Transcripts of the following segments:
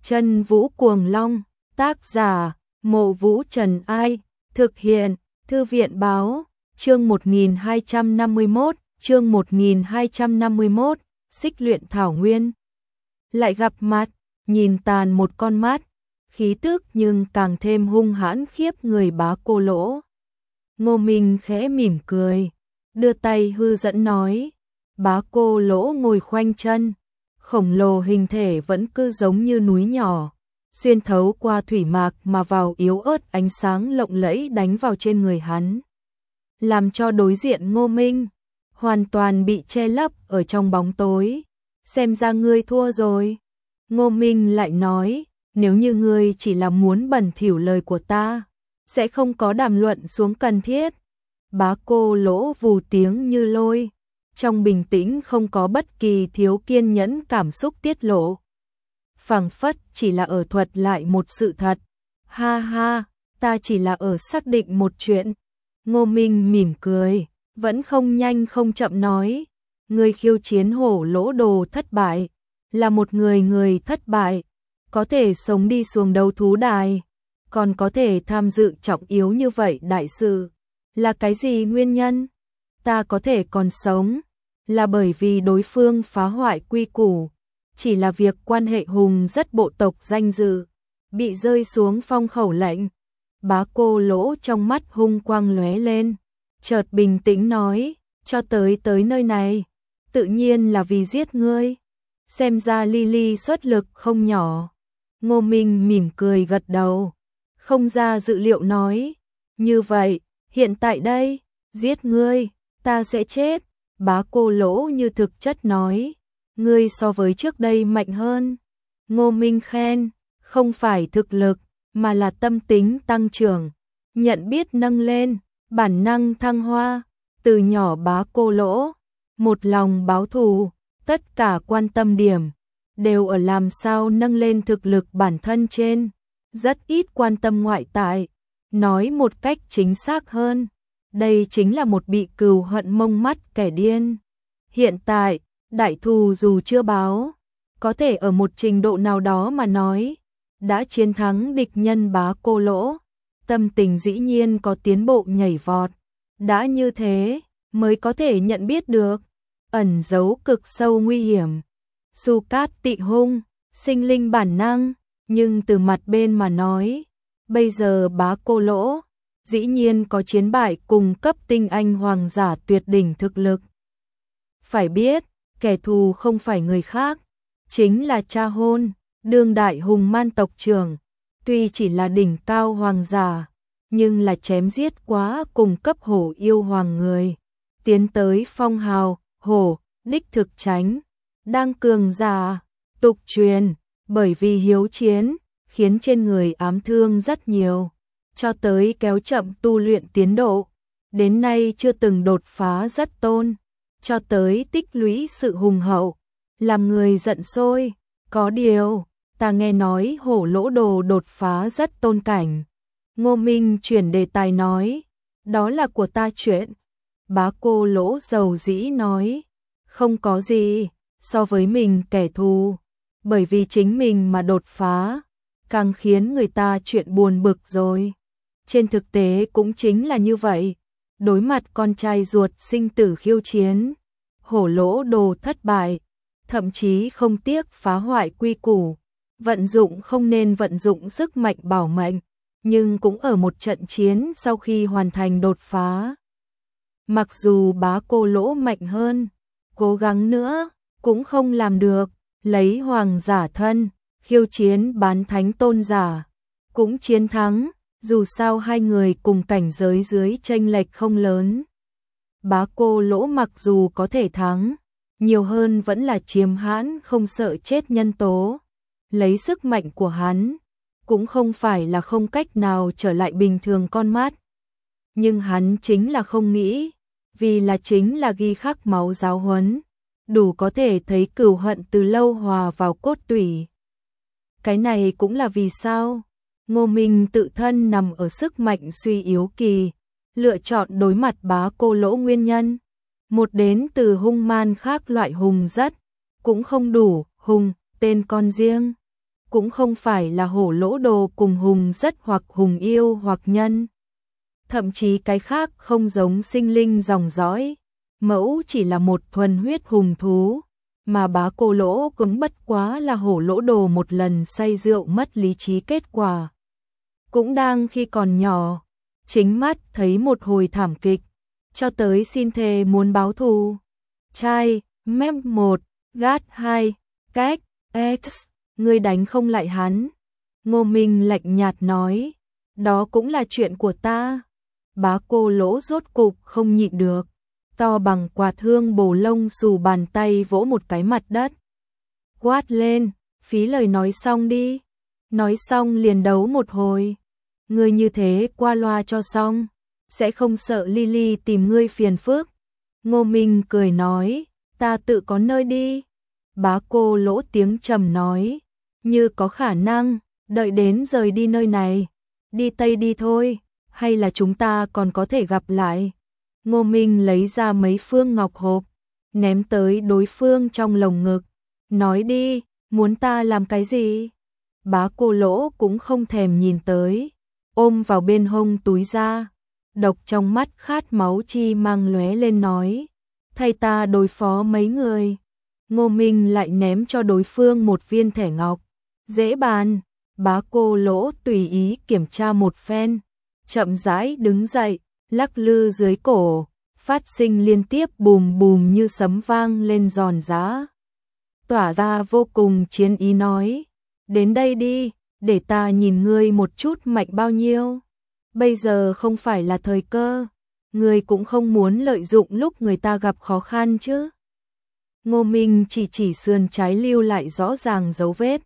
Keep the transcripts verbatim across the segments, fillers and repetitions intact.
Chân Vũ Cuồng Long, tác giả, Mộ Vũ Trần Ai, thực hiện, Thư viện báo, chương một nghìn hai trăm năm mươi mốt, chương một nghìn hai trăm năm mươi mốt, Xích Luyện Thảo Nguyên. Lại gặp mặt, nhìn tàn một con mắt, khí tức nhưng càng thêm hung hãn khiếp người Bá Cô Lỗ. Ngô Minh khẽ mỉm cười, đưa tay hư dẫn nói, Bá Cô Lỗ ngồi khoanh chân, khổng lồ hình thể vẫn cứ giống như núi nhỏ, xuyên thấu qua thủy mạc mà vào yếu ớt ánh sáng lộng lẫy đánh vào trên người hắn, làm cho đối diện Ngô Minh hoàn toàn bị che lấp ở trong bóng tối. Xem ra ngươi thua rồi. Ngô Minh lại nói, nếu như ngươi chỉ là muốn bẩn thỉu lời của ta, sẽ không có đàm luận xuống cần thiết. Bá Cô Lỗ vù tiếng như lôi, trong bình tĩnh không có bất kỳ thiếu kiên nhẫn cảm xúc tiết lộ. Phảng phất chỉ là ở thuật lại một sự thật. Ha ha, ta chỉ là ở xác định một chuyện. Ngô Minh mỉm cười, vẫn không nhanh không chậm nói, người khiêu chiến Hổ Lỗ Đồ thất bại, là một người người thất bại, có thể sống đi xuống đấu thú đài, còn có thể tham dự trọng yếu như vậy đại sự, là cái gì nguyên nhân? Ta có thể còn sống, là bởi vì đối phương phá hoại quy củ, chỉ là việc quan hệ hùng rất bộ tộc danh dự, bị rơi xuống phong khẩu lệnh. Bá Cô Lỗ trong mắt hung quang lóe lên, chợt bình tĩnh nói, cho tới tới nơi này, tự nhiên là vì giết ngươi. Xem ra Lily xuất lực không nhỏ. Ngô Minh mỉm cười gật đầu, không ra dự liệu nói, như vậy, hiện tại đây, giết ngươi, ta sẽ chết. Bá Cô Lỗ như thực chất nói, ngươi so với trước đây mạnh hơn. Ngô Minh khen, không phải thực lực, mà là tâm tính tăng trưởng, nhận biết nâng lên, bản năng thăng hoa. Từ nhỏ Bá Cô Lỗ, một lòng báo thù, tất cả quan tâm điểm đều ở làm sao nâng lên thực lực bản thân trên, rất ít quan tâm ngoại tại. Nói một cách chính xác hơn, đây chính là một bị cừu hận mông mắt kẻ điên. Hiện tại, đại thù dù chưa báo, có thể ở một trình độ nào đó mà nói, đã chiến thắng địch nhân. Bá Cô Lỗ, tâm tình dĩ nhiên có tiến bộ nhảy vọt, đã như thế, mới có thể nhận biết được, ẩn giấu cực sâu nguy hiểm. Su cát tị hung, sinh linh bản năng, nhưng từ mặt bên mà nói, bây giờ Bá Cô Lỗ, dĩ nhiên có chiến bại cùng cấp tinh anh hoàng giả tuyệt đỉnh thực lực. Phải biết, kẻ thù không phải người khác, chính là Cha Hôn, đương đại hùng man tộc trưởng, tuy chỉ là đỉnh cao hoàng giả, nhưng là chém giết quá cùng cấp hổ yêu hoàng người, tiến tới phong hào, hổ, đích thực tránh, đang cường giả, tục truyền, bởi vì hiếu chiến, khiến trên người ám thương rất nhiều, cho tới kéo chậm tu luyện tiến độ, đến nay chưa từng đột phá rất tôn, cho tới tích lũy sự hùng hậu, làm người giận sôi. Có điều, ta nghe nói Hổ Lỗ Đồ đột phá rất tôn cảnh. Ngô Minh chuyển đề tài nói, đó là của ta chuyện. Bá Cô Lỗ dầu dĩ nói, không có gì, so với mình kẻ thù, bởi vì chính mình mà đột phá, càng khiến người ta chuyện buồn bực rồi. Trên thực tế cũng chính là như vậy, đối mặt con trai ruột sinh tử khiêu chiến, Hổ Lỗ Đồ thất bại, thậm chí không tiếc phá hoại quy củ, vận dụng không nên vận dụng sức mạnh bảo mệnh, nhưng cũng ở một trận chiến sau khi hoàn thành đột phá. Mặc dù Bá Cô Lỗ mạnh hơn, cố gắng nữa, cũng không làm được, lấy hoàng giả thân, khiêu chiến bán thánh tôn giả, cũng chiến thắng, dù sao hai người cùng cảnh giới dưới chênh lệch không lớn. Bá Cô Lỗ mặc dù có thể thắng, nhiều hơn vẫn là chiếm hãn không sợ chết nhân tố, lấy sức mạnh của hắn, cũng không phải là không cách nào trở lại bình thường con mắt. Nhưng hắn chính là không nghĩ, vì là chính là ghi khắc máu giáo huấn, đủ có thể thấy cừu hận từ lâu hòa vào cốt tủy. Cái này cũng là vì sao Ngô Minh tự thân nằm ở sức mạnh suy yếu kỳ, lựa chọn đối mặt Bá Cô Lỗ nguyên nhân. Một đến từ hung man khác loại hùng rất, cũng không đủ, hùng, tên con riêng, cũng không phải là hổ lỗ đồ cùng hùng rất hoặc hùng yêu hoặc nhân. Thậm chí cái khác không giống sinh linh dòng dõi, mẫu chỉ là một thuần huyết hùng thú, mà bá cô lỗ cũng bất quá là hổ lỗ đồ một lần say rượu mất lý trí kết quả. Cũng đang khi còn nhỏ, chính mắt thấy một hồi thảm kịch, cho tới xin thề muốn báo thù. Trai, mem một, gát hai, cách, x, ngươi đánh không lại hắn. Ngô Minh lạnh nhạt nói, đó cũng là chuyện của ta. Bá cô lỗ rốt cục không nhịn được, to bằng quạt hương bồ lông xù bàn tay vỗ một cái mặt đất. Quát lên, phí lời nói xong đi. Nói xong liền đấu một hồi. Ngươi như thế qua loa cho xong, sẽ không sợ Lily tìm ngươi phiền phức. Ngô Minh cười nói, ta tự có nơi đi. Bá cô lỗ tiếng trầm nói, như có khả năng, đợi đến rời đi nơi này, đi Tây đi thôi, hay là chúng ta còn có thể gặp lại. Ngô Minh lấy ra mấy phương ngọc hộp, ném tới đối phương trong lồng ngực, nói đi, muốn ta làm cái gì? Bá cô lỗ cũng không thèm nhìn tới, ôm vào bên hông túi ra, độc trong mắt khát máu chi mang lóe lên nói, thay ta đối phó mấy người. Ngô Minh lại ném cho đối phương một viên thẻ ngọc, dễ bàn. Bá cô lỗ tùy ý kiểm tra một phen, chậm rãi đứng dậy, lắc lư dưới cổ, phát sinh liên tiếp bùm bùm như sấm vang lên giòn giã. Tỏa ra vô cùng chiến ý nói, đến đây đi, để ta nhìn ngươi một chút mạnh bao nhiêu. Bây giờ không phải là thời cơ, ngươi cũng không muốn lợi dụng lúc người ta gặp khó khăn chứ. Ngô Minh chỉ chỉ sườn trái lưu lại rõ ràng dấu vết.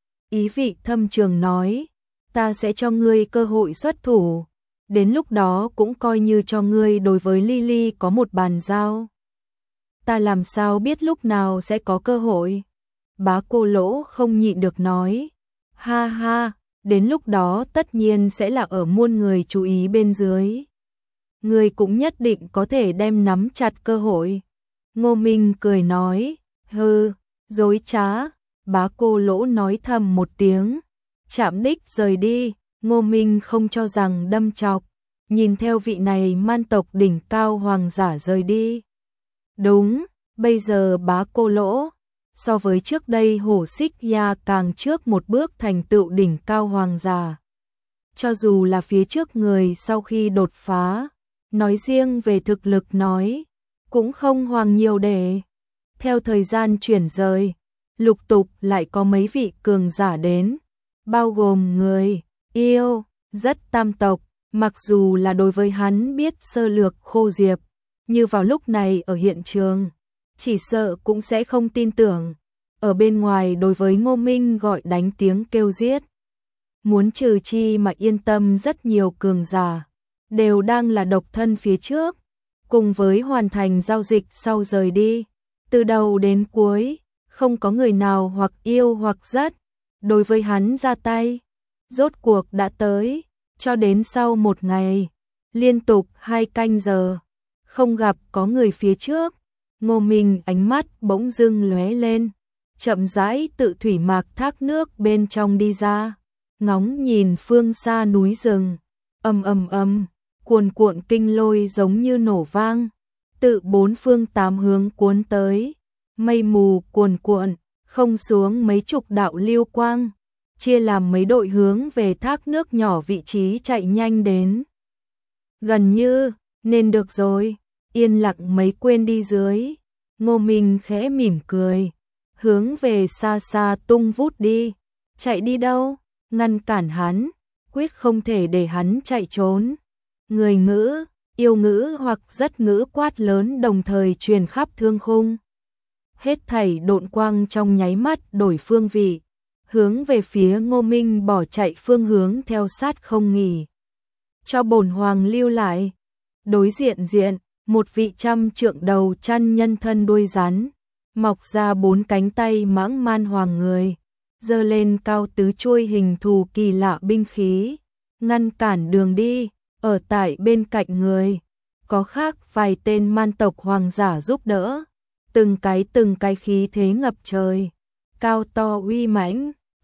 Ý vị thâm trường nói, ta sẽ cho ngươi cơ hội xuất thủ, đến lúc đó cũng coi như cho ngươi đối với Lily có một bàn giao. Ta làm sao biết lúc nào sẽ có cơ hội? Bá cô lỗ không nhịn được nói, ha ha, đến lúc đó tất nhiên sẽ là ở muôn người chú ý bên dưới. Ngươi cũng nhất định có thể đem nắm chặt cơ hội. Ngô Minh cười nói, hừ, dối trá. Bá cô lỗ nói thầm một tiếng, chạm đích rời đi. Ngô Minh không cho rằng đâm chọc, nhìn theo vị này man tộc đỉnh cao hoàng giả rời đi. Đúng, bây giờ bá cô lỗ, so với trước đây hổ xích ya càng trước một bước thành tựu đỉnh cao hoàng giả. Cho dù là phía trước người sau khi đột phá, nói riêng về thực lực nói, cũng không hoàng nhiều để. Theo thời gian chuyển rời, lục tục lại có mấy vị cường giả đến, bao gồm người, yêu, rất tam tộc, mặc dù là đối với hắn biết sơ lược khô diệp, như vào lúc này ở hiện trường, chỉ sợ cũng sẽ không tin tưởng. Ở bên ngoài đối với Ngô Minh gọi đánh tiếng kêu giết. Muốn trừ chi mà yên tâm rất nhiều cường giả, đều đang là độc thân phía trước, cùng với hoàn thành giao dịch sau rời đi. Từ đầu đến cuối, không có người nào hoặc yêu hoặc rất, đối với hắn ra tay. Rốt cuộc đã tới, cho đến sau một ngày, liên tục hai canh giờ, không gặp có người phía trước. Ngô Minh ánh mắt bỗng dưng lóe lên, chậm rãi tự thủy mạc thác nước bên trong đi ra, ngóng nhìn phương xa núi rừng, ầm ầm ầm, cuồn cuộn kinh lôi giống như nổ vang, tự bốn phương tám hướng cuốn tới, mây mù cuồn cuộn, không xuống mấy chục đạo lưu quang, chia làm mấy đội hướng về thác nước nhỏ vị trí chạy nhanh đến. Gần như, nên được rồi, yên lặng mấy quên đi dưới. Ngô Minh khẽ mỉm cười, hướng về xa xa tung vút đi. Chạy đi đâu? Ngăn cản hắn, quyết không thể để hắn chạy trốn. Người ngữ, yêu ngữ hoặc rất ngữ quát lớn đồng thời truyền khắp thương khung. Hết thảy độn quang trong nháy mắt đổi phương vị, hướng về phía Ngô Minh bỏ chạy phương hướng theo sát không nghỉ. Cho bổn hoàng lưu lại. Đối diện diện, một vị trăm trượng đầu chăn nhân thân đuôi rắn, mọc ra bốn cánh tay mãng man hoàng người, giơ lên cao tứ chuôi hình thù kỳ lạ binh khí, ngăn cản đường đi. Ở tại bên cạnh người, có khác vài tên man tộc hoàng giả giúp đỡ, từng cái từng cái khí thế ngập trời, cao to uy mãnh,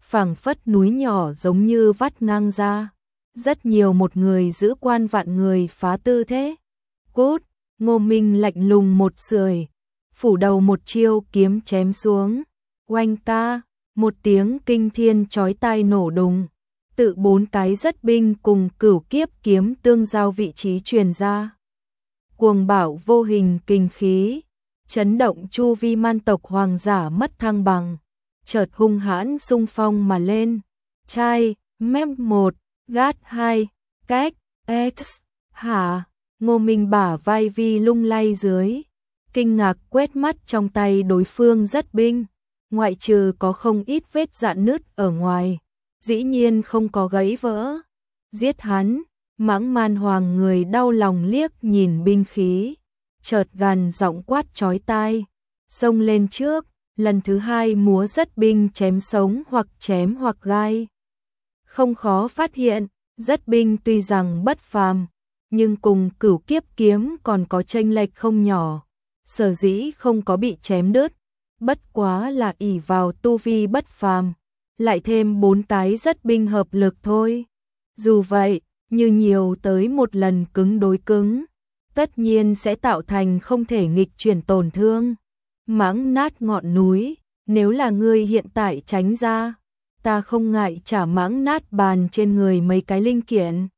phảng phất núi nhỏ giống như vắt ngang ra. Rất nhiều một người giữ quan vạn người phá tư thế. Cút, Ngô Minh lạnh lùng một sưởi, phủ đầu một chiêu kiếm chém xuống. Oanh ta, một tiếng kinh thiên chói tai nổ đùng. Tự bốn cái rất binh cùng cửu kiếp kiếm tương giao vị trí truyền ra. Cuồng bạo vô hình kinh khí, chấn động chu vi man tộc hoàng giả mất thăng bằng. Chợt hung hãn xung phong mà lên. Trai, mép một, gát hai, cách, x, hả. Ngô Minh bả vai vi lung lay dưới. Kinh ngạc quét mắt trong tay đối phương rất binh. Ngoại trừ có không ít vết rạn nứt ở ngoài. Dĩ nhiên không có gãy vỡ. Giết hắn, mãng man hoàng người đau lòng liếc nhìn binh khí. Chợt gằn giọng quát chói tai. Xông lên trước, lần thứ hai múa rất binh chém sống hoặc chém hoặc gai. Không khó phát hiện, rất binh tuy rằng bất phàm, nhưng cùng cửu kiếp kiếm còn có chênh lệch không nhỏ. Sở dĩ không có bị chém đứt, bất quá là ỷ vào tu vi bất phàm, lại thêm bốn cái rất binh hợp lực thôi. Dù vậy, như nhiều tới một lần cứng đối cứng, tất nhiên sẽ tạo thành không thể nghịch chuyển tổn thương. Mãng nát ngọn núi, nếu là ngươi hiện tại tránh ra, ta không ngại trả mãng nát bàn trên người mấy cái linh kiện.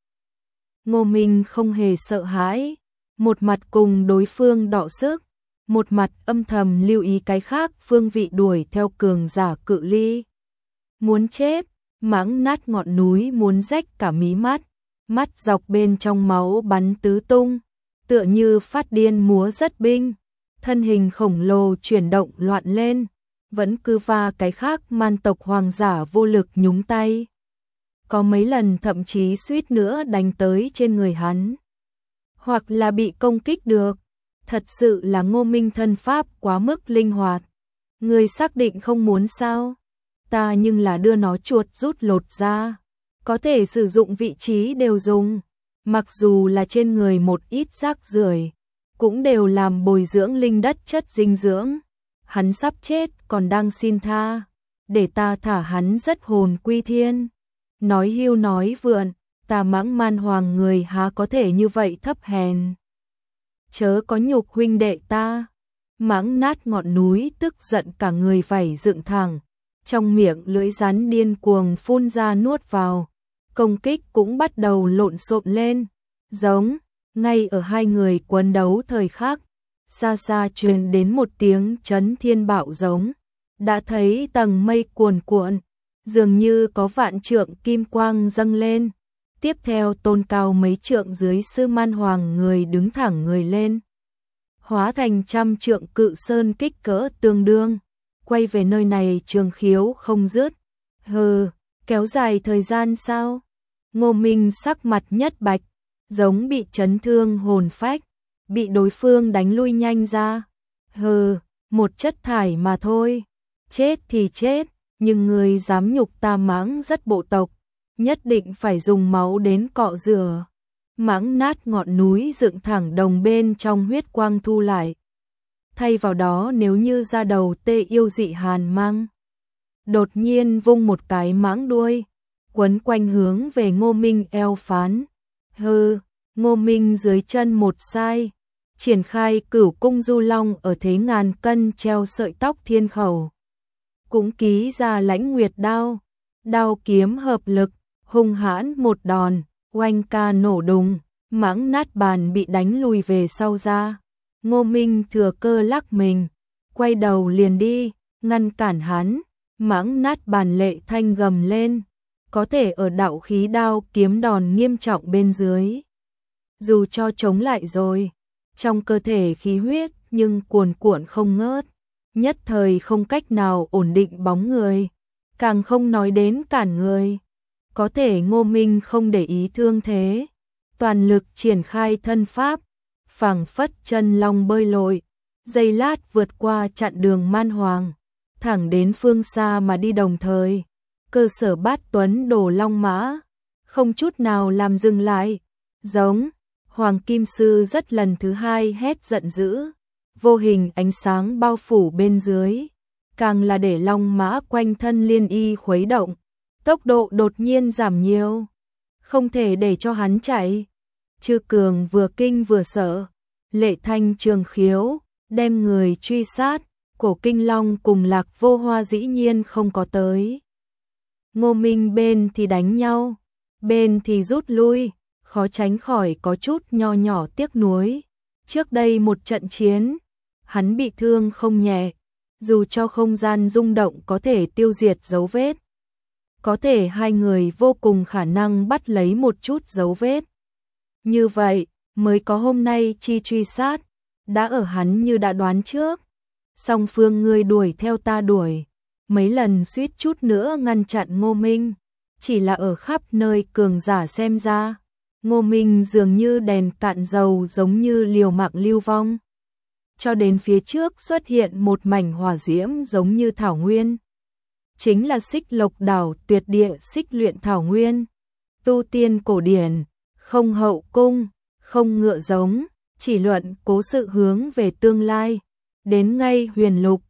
Ngô Minh không hề sợ hãi, một mặt cùng đối phương đọ sức, một mặt âm thầm lưu ý cái khác phương vị đuổi theo cường giả cự ly. Muốn chết, mãng nát ngọn núi muốn rách cả mí mắt, mắt dọc bên trong máu bắn tứ tung, tựa như phát điên múa rất binh, thân hình khổng lồ chuyển động loạn lên, vẫn cứ va cái khác man tộc hoàng giả vô lực nhúng tay. Có mấy lần thậm chí suýt nữa đánh tới trên người hắn, hoặc là bị công kích được. Thật sự là Ngô Minh thân pháp quá mức linh hoạt. Người xác định không muốn sao? Ta nhưng là đưa nó chuột rút lột ra, có thể sử dụng vị trí đều dùng, mặc dù là trên người một ít rác rưởi, cũng đều làm bồi dưỡng linh đất chất dinh dưỡng. Hắn sắp chết còn đang xin tha, để ta thả hắn rất hồn quy thiên. Nói hưu nói vượn, ta mãng man hoàng người há có thể như vậy thấp hèn. Chớ có nhục huynh đệ ta. Mãng nát ngọn núi tức giận cả người vảy dựng thẳng, trong miệng lưỡi rắn điên cuồng phun ra nuốt vào, công kích cũng bắt đầu lộn xộn lên. Giống, ngay ở hai người quấn đấu thời khắc, xa xa truyền đến một tiếng chấn thiên bạo giống, đã thấy tầng mây cuồn cuộn, dường như có vạn trượng kim quang dâng lên. Tiếp theo tôn cao mấy trượng dưới sư man hoàng người đứng thẳng người lên, hóa thành trăm trượng cự sơn kích cỡ tương đương, quay về nơi này trường khiếu không dứt. Hừ, kéo dài thời gian sao? Ngô Minh sắc mặt nhất bạch, giống bị chấn thương hồn phách, bị đối phương đánh lui nhanh ra. Hừ, một chất thải mà thôi, chết thì chết, nhưng người dám nhục ta mãng rất bộ tộc, nhất định phải dùng máu đến cọ rửa. Mãng nát ngọn núi dựng thẳng đồng bên trong huyết quang thu lại. Thay vào đó nếu như ra đầu tê yêu dị hàn mang. Đột nhiên vung một cái mãng đuôi, quấn quanh hướng về Ngô Minh eo phán. Hừ, Ngô Minh dưới chân một sai, triển khai cửu cung du long ở thế ngàn cân treo sợi tóc thiên khẩu. Cũng ký ra lãnh nguyệt đao, đao kiếm hợp lực, hung hãn một đòn, oanh ca nổ đùng, mãng nát bàn bị đánh lùi về sau ra. Ngô Minh thừa cơ lắc mình, quay đầu liền đi, ngăn cản hắn. Mãng nát bàn lệ thanh gầm lên, có thể ở đạo khí đao kiếm đòn nghiêm trọng bên dưới. Dù cho chống lại rồi, trong cơ thể khí huyết nhưng cuồn cuộn không ngớt, nhất thời không cách nào ổn định bóng người, càng không nói đến cản người. Có thể Ngô Minh không để ý thương thế, toàn lực triển khai thân pháp, phảng phất chân long bơi lội, giây lát vượt qua chặn đường man hoàng, thẳng đến phương xa mà đi, đồng thời cơ sở bát tuấn đổ long mã, không chút nào làm dừng lại. Giống, Hoàng Kim Sư rất lần thứ hai hét giận dữ, vô hình ánh sáng bao phủ bên dưới, càng là để long mã quanh thân liên y khuấy động, tốc độ đột nhiên giảm nhiều, không thể để cho hắn chạy. Chư Cường vừa kinh vừa sợ, Lệ Thanh Trường khiếu, đem người truy sát, Cổ Kinh Long cùng Lạc Vô Hoa dĩ nhiên không có tới. Ngô Minh bên thì đánh nhau, bên thì rút lui, khó tránh khỏi có chút nho nhỏ tiếc nuối. Trước đây một trận chiến, hắn bị thương không nhẹ, dù cho không gian rung động có thể tiêu diệt dấu vết. Có thể hai người vô cùng khả năng bắt lấy một chút dấu vết. Như vậy, mới có hôm nay chi truy sát, đã ở hắn như đã đoán trước. Song phương ngươi đuổi theo ta đuổi, mấy lần suýt chút nữa ngăn chặn Ngô Minh, chỉ là ở khắp nơi cường giả xem ra, Ngô Minh dường như đèn cạn dầu giống như liều mạng lưu vong. Cho đến phía trước xuất hiện một mảnh hỏa diễm giống như thảo nguyên. Chính là Xích Lộc đảo tuyệt địa xích luyện thảo nguyên. Tu tiên cổ điển, không hậu cung, không ngựa giống, chỉ luận cố sự hướng về tương lai. Đến ngay huyền lục,